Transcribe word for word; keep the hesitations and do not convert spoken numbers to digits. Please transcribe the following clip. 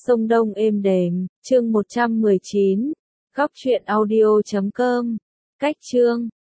sông Đông êm đềm, chương một trăm mười chín, góc truyện audio chấm com, cách chương